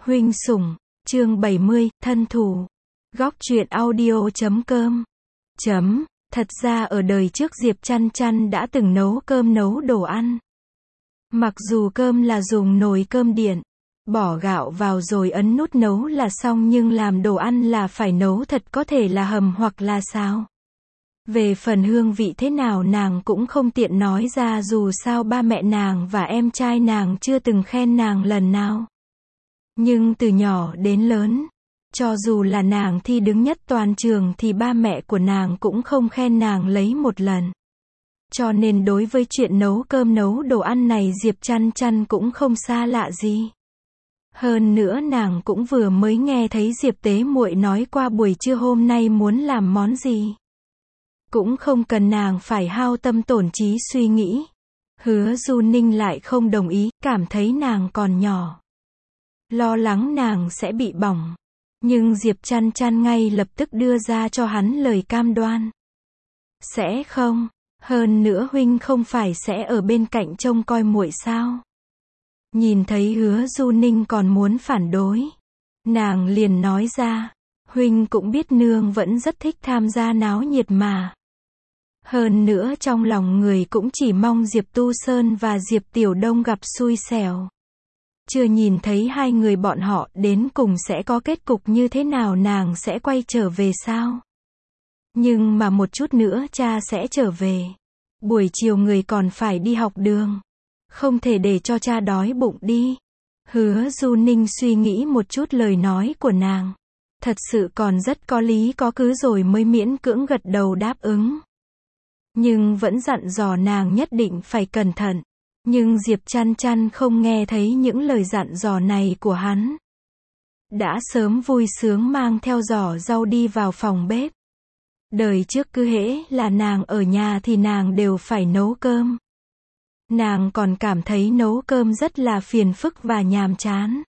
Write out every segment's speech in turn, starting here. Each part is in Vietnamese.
Huynh sủng, chương 70, thân thủ. Góc truyện audio.com. Thật ra ở đời trước Diệp Chăn Chăn đã từng nấu cơm nấu đồ ăn. Mặc dù cơm là dùng nồi cơm điện, bỏ gạo vào rồi ấn nút nấu là xong, nhưng làm đồ ăn là phải nấu thật, có thể là hầm hoặc là xào. Về phần hương vị thế nào nàng cũng không tiện nói ra, dù sao ba mẹ nàng và em trai nàng chưa từng khen nàng lần nào. Nhưng từ nhỏ đến lớn, cho dù là nàng thi đứng nhất toàn trường thì ba mẹ của nàng cũng không khen nàng lấy một lần. Cho nên đối với chuyện nấu cơm nấu đồ ăn này Diệp Chăn Chăn cũng không xa lạ gì. Hơn nữa nàng cũng vừa mới nghe thấy Diệp Tế muội nói qua buổi trưa hôm nay muốn làm món gì. Cũng không cần nàng phải hao tâm tổn trí suy nghĩ. Hứa Du Ninh lại không đồng ý, cảm thấy nàng còn nhỏ, lo lắng nàng sẽ bị bỏng. Nhưng Diệp Chăn Chăn ngay lập tức đưa ra cho hắn lời cam đoan. Sẽ không, hơn nữa huynh không phải sẽ ở bên cạnh trông coi muội sao? Nhìn thấy Hứa Du Ninh còn muốn phản đối, nàng liền nói ra, huynh cũng biết nương vẫn rất thích tham gia náo nhiệt mà. Hơn nữa trong lòng người cũng chỉ mong Diệp Tu Sơn và Diệp Tiểu Đông gặp xui xẻo. Chưa nhìn thấy hai người bọn họ đến cùng sẽ có kết cục như thế nào, nàng sẽ quay trở về sao? Nhưng mà một chút nữa cha sẽ trở về. Buổi chiều người còn phải đi học đường. Không thể để cho cha đói bụng đi. Hứa Du Ninh suy nghĩ một chút lời nói của nàng. Thật sự còn rất có lý có cứ rồi mới miễn cưỡng gật đầu đáp ứng. Nhưng vẫn dặn dò nàng nhất định phải cẩn thận. Nhưng Diệp Chăn Chăn không nghe thấy những lời dặn dò này của hắn. Đã sớm vui sướng mang theo giỏ rau đi vào phòng bếp. Đời trước cứ hễ là nàng ở nhà thì nàng đều phải nấu cơm. Nàng còn cảm thấy nấu cơm rất là phiền phức và nhàm chán.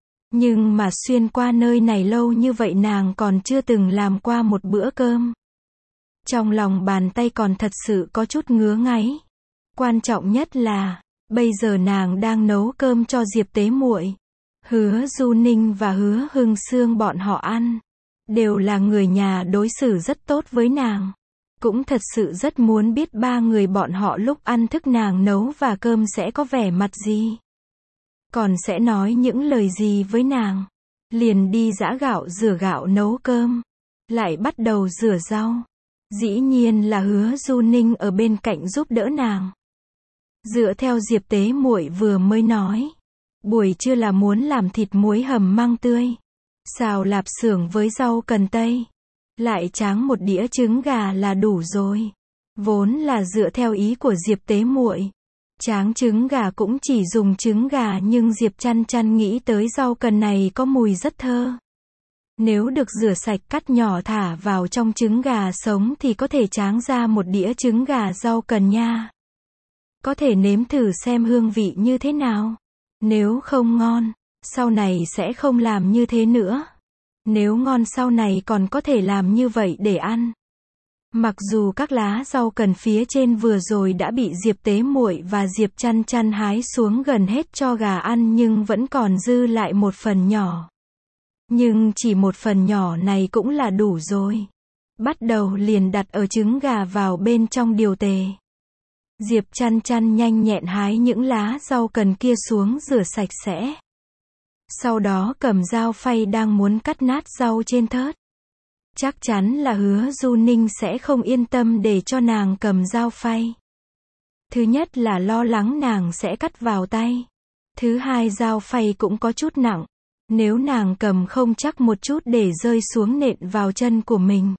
Nhưng mà xuyên qua nơi này lâu như vậy nàng còn chưa từng làm qua một bữa cơm. Trong lòng bàn tay còn thật sự có chút ngứa ngáy. Quan trọng nhất là, bây giờ nàng đang nấu cơm cho Diệp Tế muội, Hứa Du Ninh và Hứa Hưng Sương bọn họ ăn. Đều là người nhà, đối xử rất tốt với nàng. Cũng thật sự rất muốn biết ba người bọn họ lúc ăn thức nàng nấu và cơm sẽ có vẻ mặt gì. Còn sẽ nói những lời gì với nàng. Liền đi giã gạo, rửa gạo, nấu cơm. Lại bắt đầu rửa rau. Dĩ nhiên là Hứa Du Ninh ở bên cạnh giúp đỡ nàng. Dựa theo Diệp Tế muội vừa mới nói, buổi trưa là muốn làm thịt muối hầm măng tươi, xào lạp xưởng với rau cần tây, lại tráng một đĩa trứng gà là đủ rồi. Vốn là dựa theo ý của Diệp Tế muội, tráng trứng gà cũng chỉ dùng trứng gà, nhưng Diệp Chăn Chăn nghĩ tới rau cần này có mùi rất thơ. Nếu được rửa sạch cắt nhỏ thả vào trong trứng gà sống thì có thể tráng ra một đĩa trứng gà rau cần nha. Có thể nếm thử xem hương vị như thế nào. Nếu không ngon, sau này sẽ không làm như thế nữa. Nếu ngon sau này còn có thể làm như vậy để ăn. Mặc dù các lá rau cần phía trên vừa rồi đã bị Diệp Tế muội và Diệp Chăn Chăn hái xuống gần hết cho gà ăn, nhưng vẫn còn dư lại một phần nhỏ. Nhưng chỉ một phần nhỏ này cũng là đủ rồi. Bắt đầu liền đặt ở trứng gà vào bên trong điều tề. Diệp Chăn Chăn nhanh nhẹn hái những lá rau cần kia xuống rửa sạch sẽ. Sau đó cầm dao phay đang muốn cắt nát rau trên thớt. Chắc chắn là Hứa Du Ninh sẽ không yên tâm để cho nàng cầm dao phay. Thứ nhất là lo lắng nàng sẽ cắt vào tay. Thứ hai, dao phay cũng có chút nặng. Nếu nàng cầm không chắc một chút để rơi xuống nện vào chân của mình.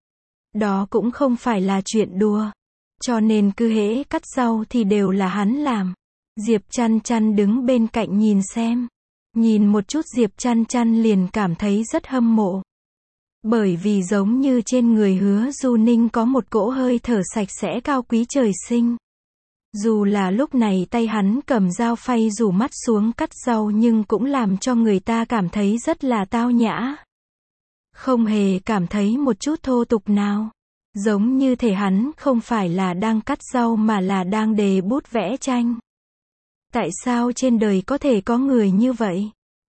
Đó cũng không phải là chuyện đùa. Cho nên cứ hễ cắt rau thì đều là hắn làm. Diệp Chăn Chăn đứng bên cạnh nhìn xem. Nhìn một chút Diệp Chăn Chăn liền cảm thấy rất hâm mộ. Bởi vì giống như trên người Hứa Du Ninh có một cỗ hơi thở sạch sẽ cao quý trời sinh. Dù là lúc này tay hắn cầm dao phay rủ mắt xuống cắt rau nhưng cũng làm cho người ta cảm thấy rất là tao nhã. Không hề cảm thấy một chút thô tục nào. Giống như thể hắn không phải là đang cắt rau mà là đang đề bút vẽ tranh. Tại sao trên đời có thể có người như vậy?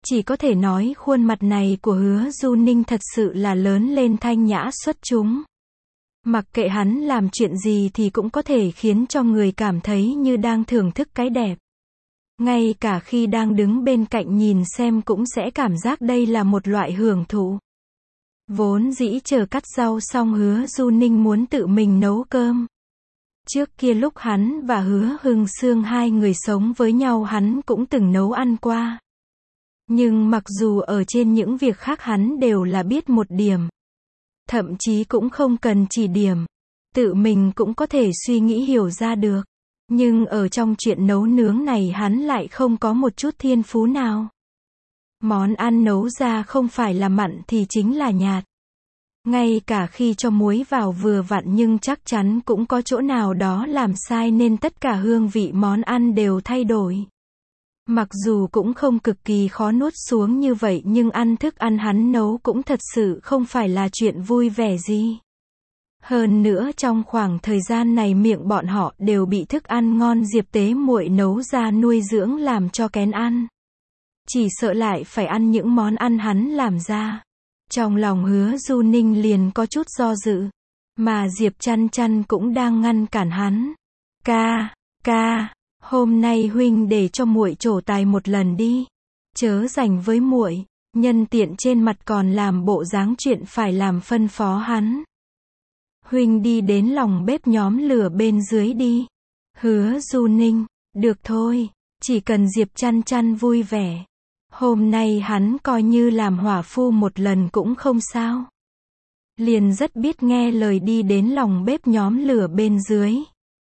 Chỉ có thể nói khuôn mặt này của Hứa Du Ninh thật sự là lớn lên thanh nhã xuất chúng. Mặc kệ hắn làm chuyện gì thì cũng có thể khiến cho người cảm thấy như đang thưởng thức cái đẹp. Ngay cả khi đang đứng bên cạnh nhìn xem cũng sẽ cảm giác đây là một loại hưởng thụ. Vốn dĩ chờ cắt rau xong Hứa Du Ninh muốn tự mình nấu cơm. Trước kia lúc hắn và Hứa Hưng Sương hai người sống với nhau hắn cũng từng nấu ăn qua. Nhưng mặc dù ở trên những việc khác hắn đều là biết một điểm. Thậm chí cũng không cần chỉ điểm. Tự mình cũng có thể suy nghĩ hiểu ra được. Nhưng ở trong chuyện nấu nướng này hắn lại không có một chút thiên phú nào. Món ăn nấu ra không phải là mặn thì chính là nhạt. Ngay cả khi cho muối vào vừa vặn nhưng chắc chắn cũng có chỗ nào đó làm sai nên tất cả hương vị món ăn đều thay đổi. Mặc dù cũng không cực kỳ khó nuốt xuống như vậy nhưng ăn thức ăn hắn nấu cũng thật sự không phải là chuyện vui vẻ gì. Hơn nữa trong khoảng thời gian này miệng bọn họ đều bị thức ăn ngon Diệp Tế Muội nấu ra nuôi dưỡng làm cho kén ăn. Chỉ sợ lại phải ăn những món ăn hắn làm ra. Trong lòng Hứa Du Ninh liền có chút do dự. Mà Diệp Chăn Chăn cũng đang ngăn cản hắn. Ca, hôm nay huynh để cho muội trổ tài một lần đi. Chớ giành với muội, nhân tiện trên mặt còn làm bộ dáng chuyện phải làm phân phó hắn. Huynh đi đến lòng bếp nhóm lửa bên dưới đi. Hứa Du Ninh, được thôi, chỉ cần Diệp Chăn Chăn vui vẻ. Hôm nay hắn coi như làm hỏa phu một lần cũng không sao. Liền rất biết nghe lời đi đến lòng bếp nhóm lửa bên dưới.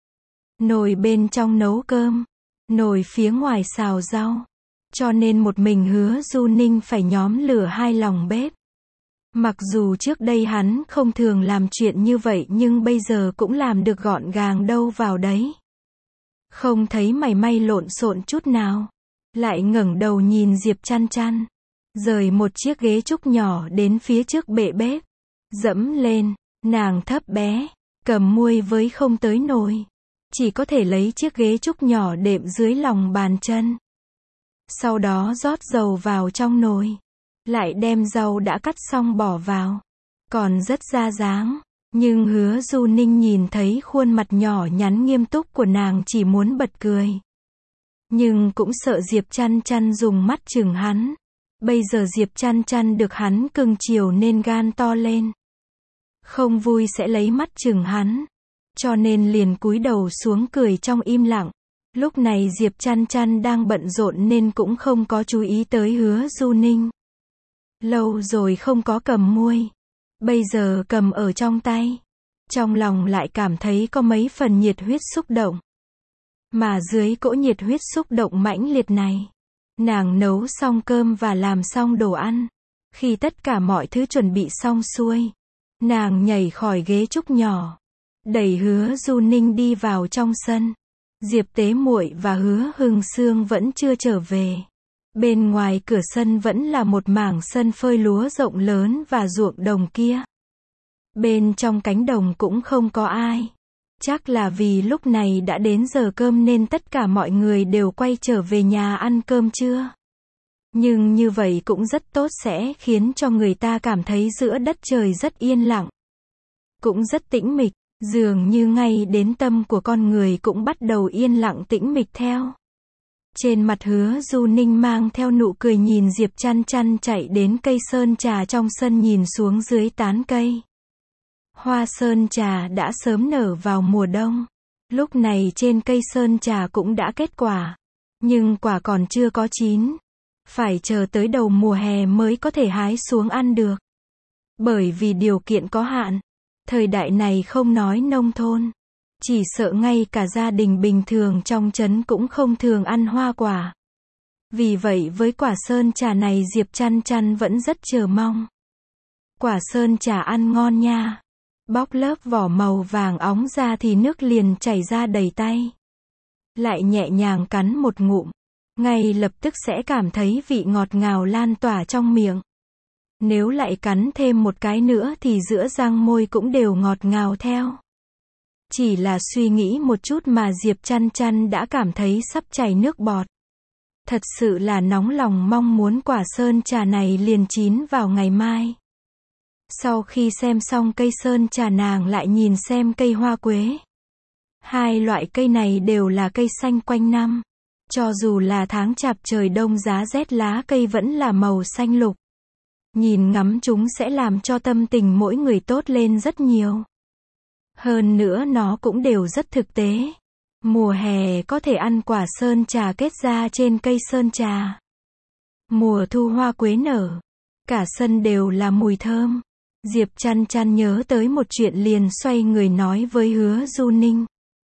Nồi bên trong nấu cơm, nồi phía ngoài xào rau. Cho nên một mình Hứa Du Ninh phải nhóm lửa hai lòng bếp. Mặc dù trước đây hắn không thường làm chuyện như vậy nhưng bây giờ cũng làm được gọn gàng đâu vào đấy. Không thấy mảy may lộn xộn chút nào. Lại ngẩng đầu nhìn Diệp Chăn Chăn. Rời một chiếc ghế trúc nhỏ đến phía trước bệ bếp. Dẫm lên, nàng thấp bé, cầm muôi với không tới nồi. Chỉ có thể lấy chiếc ghế trúc nhỏ đệm dưới lòng bàn chân. Sau đó rót dầu vào trong nồi. Lại đem rau đã cắt xong bỏ vào. Còn rất ra dáng. Nhưng Hứa Du Ninh nhìn thấy khuôn mặt nhỏ nhắn nghiêm túc của nàng chỉ muốn bật cười. Nhưng cũng sợ Diệp Chăn Chăn dùng mắt chừng hắn. Bây giờ Diệp Chăn Chăn được hắn cưng chiều nên gan to lên. Không vui sẽ lấy mắt chừng hắn. Cho nên liền cúi đầu xuống cười trong im lặng. Lúc này Diệp Chăn Chăn đang bận rộn nên cũng không có chú ý tới Hứa Du Ninh. Lâu rồi không có cầm muôi. Bây giờ cầm ở trong tay. Trong lòng lại cảm thấy có mấy phần nhiệt huyết xúc động. Mà dưới cỗ nhiệt huyết xúc động mãnh liệt này, nàng nấu xong cơm và làm xong đồ ăn. Khi tất cả mọi thứ chuẩn bị xong xuôi, nàng nhảy khỏi ghế trúc nhỏ, đẩy Hứa Du Ninh đi vào trong sân. Diệp Tế Muội và Hứa Hưng Sương vẫn chưa trở về. Bên ngoài cửa sân vẫn là một mảng sân phơi lúa rộng lớn và ruộng đồng kia. Bên trong cánh đồng cũng không có ai. Chắc là vì lúc này đã đến giờ cơm nên tất cả mọi người đều quay trở về nhà ăn cơm trưa. Nhưng như vậy cũng rất tốt sẽ khiến cho người ta cảm thấy giữa đất trời rất yên lặng. Cũng rất tĩnh mịch, dường như ngay đến tâm của con người cũng bắt đầu yên lặng tĩnh mịch theo. Trên mặt Hứa Du Ninh mang theo nụ cười nhìn Diệp Chăn Chăn chạy đến cây sơn trà trong sân nhìn xuống dưới tán cây. Hoa sơn trà đã sớm nở vào mùa đông. Lúc này trên cây sơn trà cũng đã kết quả. Nhưng quả còn chưa có chín. Phải chờ tới đầu mùa hè mới có thể hái xuống ăn được. Bởi vì điều kiện có hạn. Thời đại này không nói nông thôn. Chỉ sợ ngay cả gia đình bình thường trong trấn cũng không thường ăn hoa quả. Vì vậy với quả sơn trà này Diệp Chăn Chăn vẫn rất chờ mong. Quả sơn trà ăn ngon nha. Bóc lớp vỏ màu vàng óng ra thì nước liền chảy ra đầy tay. Lại nhẹ nhàng cắn một ngụm. Ngay lập tức sẽ cảm thấy vị ngọt ngào lan tỏa trong miệng. Nếu lại cắn thêm một cái nữa thì giữa răng môi cũng đều ngọt ngào theo. Chỉ là suy nghĩ một chút mà Diệp Chăn Chăn đã cảm thấy sắp chảy nước bọt. Thật sự là nóng lòng mong muốn quả sơn trà này liền chín vào ngày mai. Sau khi xem xong cây sơn trà nàng lại nhìn xem cây hoa quế. Hai loại cây này đều là cây xanh quanh năm. Cho dù là tháng chạp trời đông giá rét lá cây vẫn là màu xanh lục. Nhìn ngắm chúng sẽ làm cho tâm tình mỗi người tốt lên rất nhiều. Hơn nữa nó cũng đều rất thực tế. Mùa hè có thể ăn quả sơn trà kết ra trên cây sơn trà. Mùa thu hoa quế nở. Cả sân đều là mùi thơm. Diệp Chăn Chăn nhớ tới một chuyện liền xoay người nói với Hứa Du Ninh.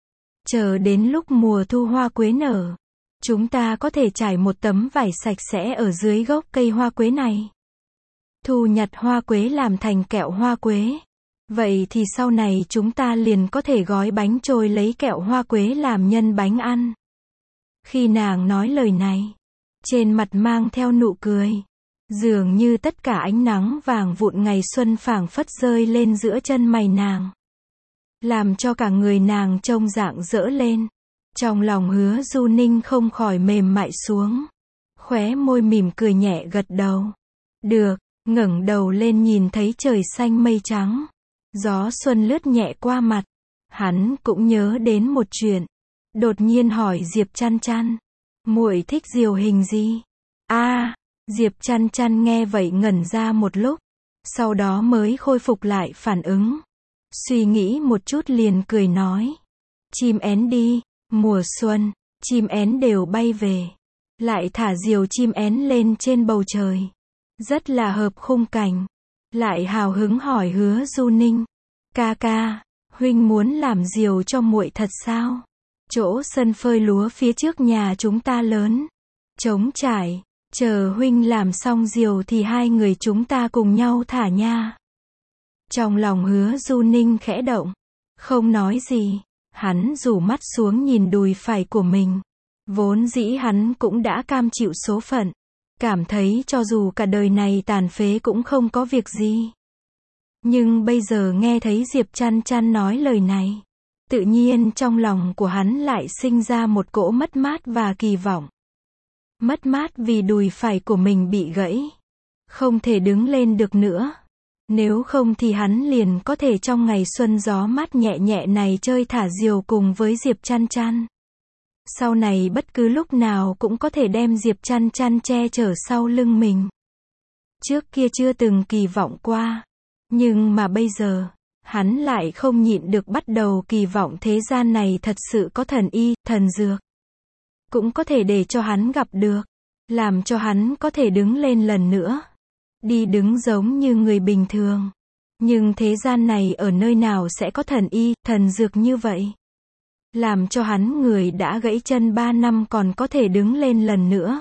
Chờ đến lúc mùa thu hoa quế nở, chúng ta có thể trải một tấm vải sạch sẽ ở dưới gốc cây hoa quế này. Thu nhặt hoa quế làm thành kẹo hoa quế. Vậy thì sau này chúng ta liền có thể gói bánh trôi lấy kẹo hoa quế làm nhân bánh ăn. Khi nàng nói lời này, trên mặt mang theo nụ cười. Dường như tất cả ánh nắng vàng vụn ngày xuân phảng phất rơi lên giữa chân mày nàng. Làm cho cả người nàng trông rạng rỡ lên. Trong lòng Hứa Du Ninh không khỏi mềm mại xuống. Khóe môi mỉm cười nhẹ gật đầu. Được, ngẩng đầu lên nhìn thấy trời xanh mây trắng. Gió xuân lướt nhẹ qua mặt. Hắn cũng nhớ đến một chuyện. Đột nhiên hỏi Diệp Chăn Chăn. Muội thích diều hình gì? Diệp Chăn Chăn nghe vậy ngẩn ra một lúc. Sau đó mới khôi phục lại phản ứng. Suy nghĩ một chút liền cười nói. Chim én đi, mùa xuân, chim én đều bay về. Lại thả diều chim én lên trên bầu trời. Rất là hợp khung cảnh. Lại hào hứng hỏi Hứa Du Ninh. Ca ca, huynh muốn làm diều cho muội thật sao? Chỗ sân phơi lúa phía trước nhà chúng ta lớn. Trống trải, chờ huynh làm xong diều thì hai người chúng ta cùng nhau thả nha. Trong lòng Hứa Du Ninh khẽ động. Không nói gì. Hắn rủ mắt xuống nhìn đùi phải của mình. Vốn dĩ hắn cũng đã cam chịu số phận. Cảm thấy cho dù cả đời này tàn phế cũng không có việc gì. Nhưng bây giờ nghe thấy Diệp Chăn Chăn nói lời này. Tự nhiên trong lòng của hắn lại sinh ra một cỗ mất mát và kỳ vọng. Mất mát vì đùi phải của mình bị gãy. Không thể đứng lên được nữa. Nếu không thì hắn liền có thể trong ngày xuân gió mát nhẹ nhẹ này chơi thả diều cùng với Diệp Chăn Chăn. Sau này bất cứ lúc nào cũng có thể đem Diệp Chăn Chăn che chở sau lưng mình. Trước kia chưa từng kỳ vọng qua. Nhưng mà bây giờ, hắn lại không nhịn được bắt đầu kỳ vọng thế gian này thật sự có thần y, thần dược. Cũng có thể để cho hắn gặp được. Làm cho hắn có thể đứng lên lần nữa. Đi đứng giống như người bình thường. Nhưng thế gian này ở nơi nào sẽ có thần y, thần dược như vậy? Làm cho hắn người đã gãy chân 3 năm còn có thể đứng lên lần nữa.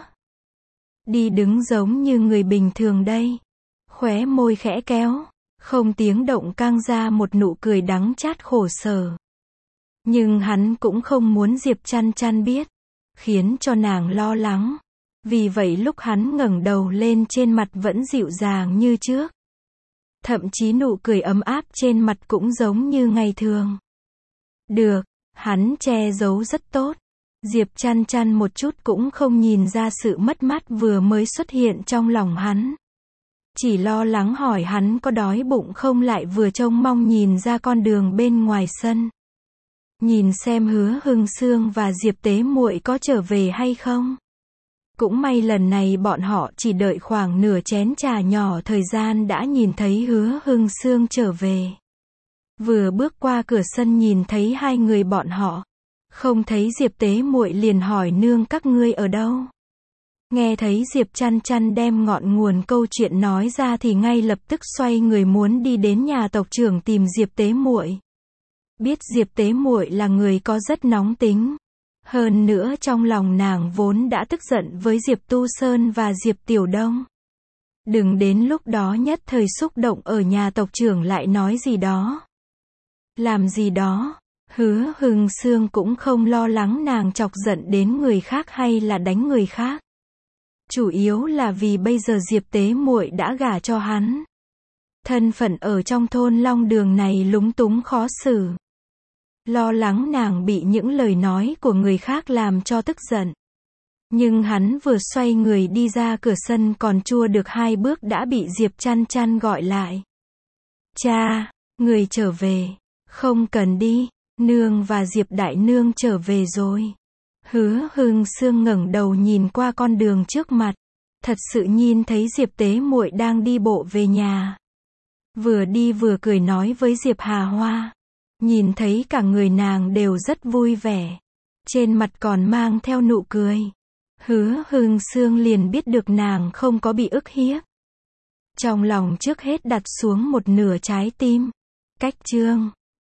Đi đứng giống như người bình thường đây. Khóe môi khẽ kéo. Không tiếng động căng ra một nụ cười đắng chát khổ sở. Nhưng hắn cũng không muốn Diệp Chăn Chăn biết. Khiến cho nàng lo lắng. Vì vậy lúc hắn ngẩng đầu lên trên mặt vẫn dịu dàng như trước. Thậm chí nụ cười ấm áp trên mặt cũng giống như ngày thường. Được, hắn che giấu rất tốt. Diệp Chăn Chăn một chút cũng không nhìn ra sự mất mát vừa mới xuất hiện trong lòng hắn. Chỉ lo lắng hỏi hắn có đói bụng không lại vừa trông mong nhìn ra con đường bên ngoài sân. Nhìn xem Hứa Hưng Sương và Diệp Tế Muội có trở về hay không. Cũng may lần này bọn họ chỉ đợi khoảng nửa chén trà nhỏ thời gian đã nhìn thấy Hứa Hưng Sương trở về. Vừa bước qua cửa sân nhìn thấy hai người bọn họ. Không thấy Diệp Tế Muội liền hỏi nương các ngươi ở đâu. Nghe thấy Diệp Chăn Chăn đem ngọn nguồn câu chuyện nói ra thì ngay lập tức xoay người muốn đi đến nhà tộc trưởng tìm Diệp Tế Muội. Biết Diệp Tế Muội là người có rất nóng tính. Hơn nữa trong lòng nàng vốn đã tức giận với Diệp Tu Sơn và Diệp Tiểu Đông. Đừng đến lúc đó nhất thời xúc động ở nhà tộc trưởng lại nói gì đó. Làm gì đó. Hứa Hưng Sương cũng không lo lắng nàng chọc giận đến người khác hay là đánh người khác. Chủ yếu là vì bây giờ Diệp Tế Muội đã gả cho hắn. Thân phận ở trong thôn Long Đường này lúng túng khó xử. Lo lắng nàng bị những lời nói của người khác làm cho tức giận. Nhưng hắn vừa xoay người đi ra cửa sân còn chua được 2 bước đã bị Diệp Chăn Chăn gọi lại. Cha, người trở về. Không cần đi, nương và Diệp đại nương trở về rồi. Hứa Hưng Sương ngẩng đầu nhìn qua con đường trước mặt. Thật sự nhìn thấy Diệp Tế muội đang đi bộ về nhà. Vừa đi vừa cười nói với Diệp Hà Hoa. Nhìn thấy cả người nàng đều rất vui vẻ. Trên mặt còn mang theo nụ cười. Hứa Hưng Sương liền biết được nàng không có bị ức hiếp. Trong lòng trước hết đặt xuống một nửa trái tim. Cách chương